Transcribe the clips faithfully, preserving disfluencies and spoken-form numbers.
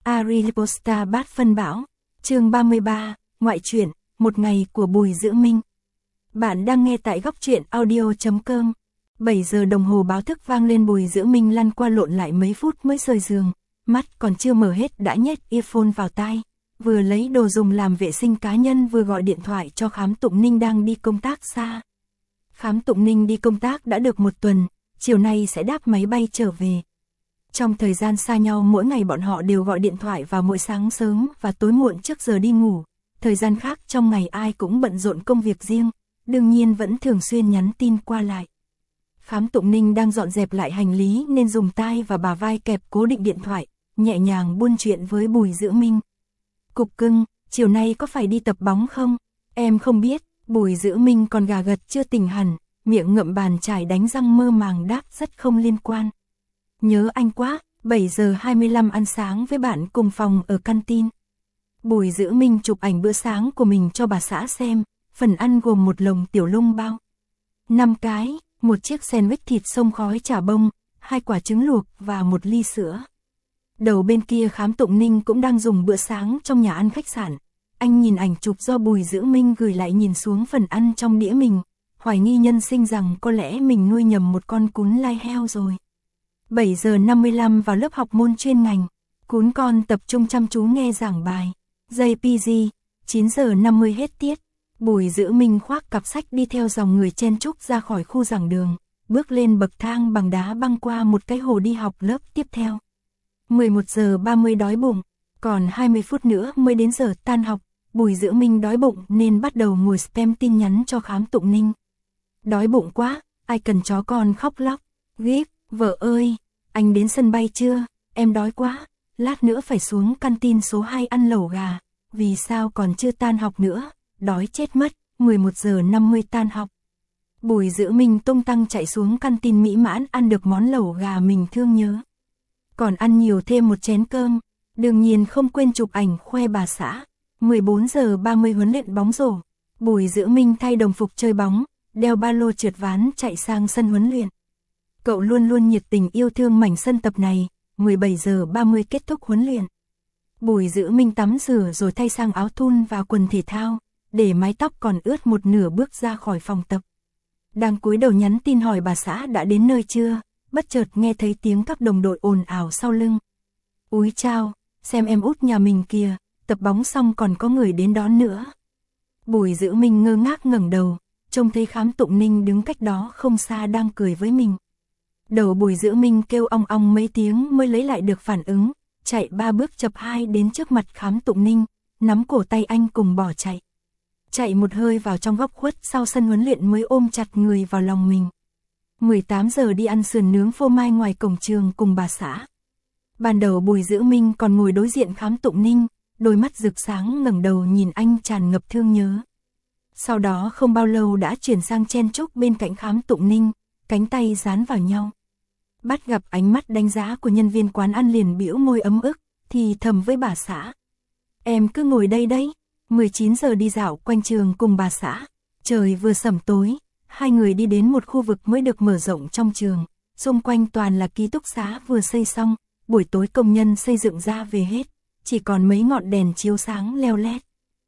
Ariposta Bát Phân Bão, chương ba mươi ba, Ngoại truyện, một ngày của Bùi Dữ Minh. Bạn đang nghe tại góc truyện audio chấm com. bảy giờ đồng hồ báo thức vang lên, Bùi Dữ Minh lăn qua lộn lại mấy phút mới rời giường, mắt còn chưa mở hết đã nhét earphone vào tai, vừa lấy đồ dùng làm vệ sinh cá nhân vừa gọi điện thoại cho Khám Tụng Ninh đang đi công tác xa. Khám Tụng Ninh đi công tác đã được một tuần, chiều nay sẽ đáp máy bay trở về. Trong thời gian xa nhau mỗi ngày bọn họ đều gọi điện thoại vào mỗi sáng sớm và tối muộn trước giờ đi ngủ. Thời gian khác trong ngày ai cũng bận rộn công việc riêng, đương nhiên vẫn thường xuyên nhắn tin qua lại. Khám Tụng Ninh đang dọn dẹp lại hành lý nên dùng tai và bả vai kẹp cố định điện thoại, nhẹ nhàng buôn chuyện với Bùi Dữ Minh. Cục cưng, chiều nay có phải đi tập bóng không? Em không biết. Bùi Dữ Minh còn gà gật chưa tỉnh hẳn, miệng ngậm bàn chải đánh răng mơ màng đáp rất không liên quan. Nhớ anh quá, bảy giờ hai mươi lăm ăn sáng với bạn cùng phòng ở canteen. Bùi Dữ Minh chụp ảnh bữa sáng của mình cho bà xã xem, phần ăn gồm một lồng tiểu lung bao, năm cái, một chiếc sandwich thịt xông khói chả bông, hai quả trứng luộc và một ly sữa. Đầu bên kia Khám Tụng Ninh cũng đang dùng bữa sáng trong nhà ăn khách sạn. Anh nhìn ảnh chụp do Bùi Dữ Minh gửi lại, nhìn xuống phần ăn trong đĩa mình, hoài nghi nhân sinh rằng có lẽ mình nuôi nhầm một con cún lai heo rồi. bảy giờ năm mươi lăm vào lớp học môn chuyên ngành, cún con tập trung chăm chú nghe giảng bài. giê pê giê, chín giờ năm mươi hết tiết. Bùi Dữ Minh khoác cặp sách đi theo dòng người chen chúc ra khỏi khu giảng đường, bước lên bậc thang bằng đá băng qua một cái hồ đi học lớp tiếp theo. mười một giờ ba mươi đói bụng, còn hai mươi phút nữa mới đến giờ tan học. Bùi Dữ Minh đói bụng nên bắt đầu ngồi spam tin nhắn cho Khám Tụng Ninh. Đói bụng quá, ai cần chó con khóc lóc. Gíp, vợ ơi, anh đến sân bay chưa? Em đói quá, lát nữa phải xuống canteen số hai ăn lẩu gà. Vì sao còn chưa tan học nữa? Đói chết mất. mười một giờ năm mươi tan học. Bùi Dữ Minh tung tăng chạy xuống canteen mỹ mãn ăn được món lẩu gà mình thương nhớ. Còn ăn nhiều thêm một chén cơm, đương nhiên không quên chụp ảnh khoe bà xã. mười bốn giờ ba mươi huấn luyện bóng rổ. Bùi Dữ Minh thay đồng phục chơi bóng, đeo ba lô trượt ván chạy sang sân huấn luyện. Cậu luôn luôn nhiệt tình yêu thương mảnh sân tập này. mười bảy giờ ba mươi kết thúc huấn luyện. Bùi Dữ Minh tắm rửa rồi thay sang áo thun và quần thể thao, để mái tóc còn ướt một nửa bước ra khỏi phòng tập. Đang cúi đầu nhắn tin hỏi bà xã đã đến nơi chưa, bất chợt nghe thấy tiếng các đồng đội ồn ào sau lưng. Úi chao, xem em út nhà mình kìa, tập bóng xong còn có người đến đón nữa. Bùi Dữ Minh ngơ ngác ngẩng đầu, trông thấy Khám Tụng Ninh đứng cách đó không xa đang cười với mình. Đầu Bùi Dữ Minh kêu ong ong mấy tiếng mới lấy lại được phản ứng, chạy ba bước chập hai đến trước mặt Khám Tụng Ninh, nắm cổ tay anh cùng bỏ chạy. Chạy một hơi vào trong góc khuất sau sân huấn luyện mới ôm chặt người vào lòng mình. mười tám giờ đi ăn sườn nướng phô mai ngoài cổng trường cùng bà xã. Ban đầu Bùi Dữ Minh còn ngồi đối diện Khám Tụng Ninh, đôi mắt rực sáng ngẩng đầu nhìn anh tràn ngập thương nhớ. Sau đó không bao lâu đã chuyển sang chen chúc bên cạnh Khám Tụng Ninh, cánh tay dán vào nhau. Bắt gặp ánh mắt đánh giá của nhân viên quán ăn liền bĩu môi ấm ức, thì thầm với bà xã. Em cứ ngồi đây đấy. mười chín giờ đi dạo quanh trường cùng bà xã. Trời vừa sẩm tối, hai người đi đến một khu vực mới được mở rộng trong trường. Xung quanh toàn là ký túc xá vừa xây xong, buổi tối công nhân xây dựng ra về hết. Chỉ còn mấy ngọn đèn chiếu sáng leo lét.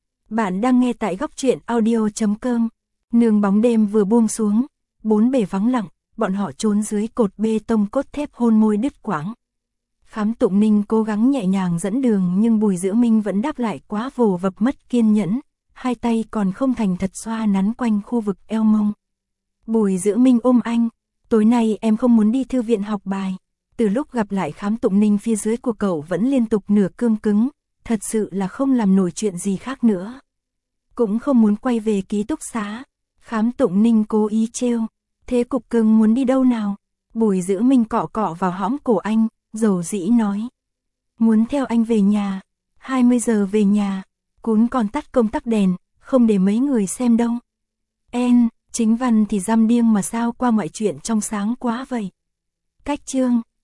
Bạn đang nghe tại góc truyện audio chấm com. Nương bóng đêm vừa buông xuống, bốn bề vắng lặng, bọn họ trốn dưới cột bê tông cốt thép hôn môi đứt quãng. Khám Tụng Ninh cố gắng nhẹ nhàng dẫn đường nhưng Bùi Dữ Minh vẫn đáp lại quá vồ vập mất kiên nhẫn, hai tay còn không thành thật xoa nắn quanh khu vực eo mông. Bùi Dữ Minh ôm anh, tối nay em không muốn đi thư viện học bài. Từ lúc gặp lại Khám Tụng Ninh phía dưới của cậu vẫn liên tục nửa cương cứng, thật sự là không làm nổi chuyện gì khác nữa. Cũng không muốn quay về ký túc xá. Khám Tụng Ninh cố ý trêu, thế cục cưng muốn đi đâu nào? Bùi Dữ Minh cọ cọ vào hõm cổ anh, dầu dĩ nói. Muốn theo anh về nhà, hai mươi giờ về nhà, cún còn tắt công tắc đèn, không để mấy người xem đâu. En, chính văn thì dăm điêng mà sao qua ngoại chuyện trong sáng quá vậy. Cách chương.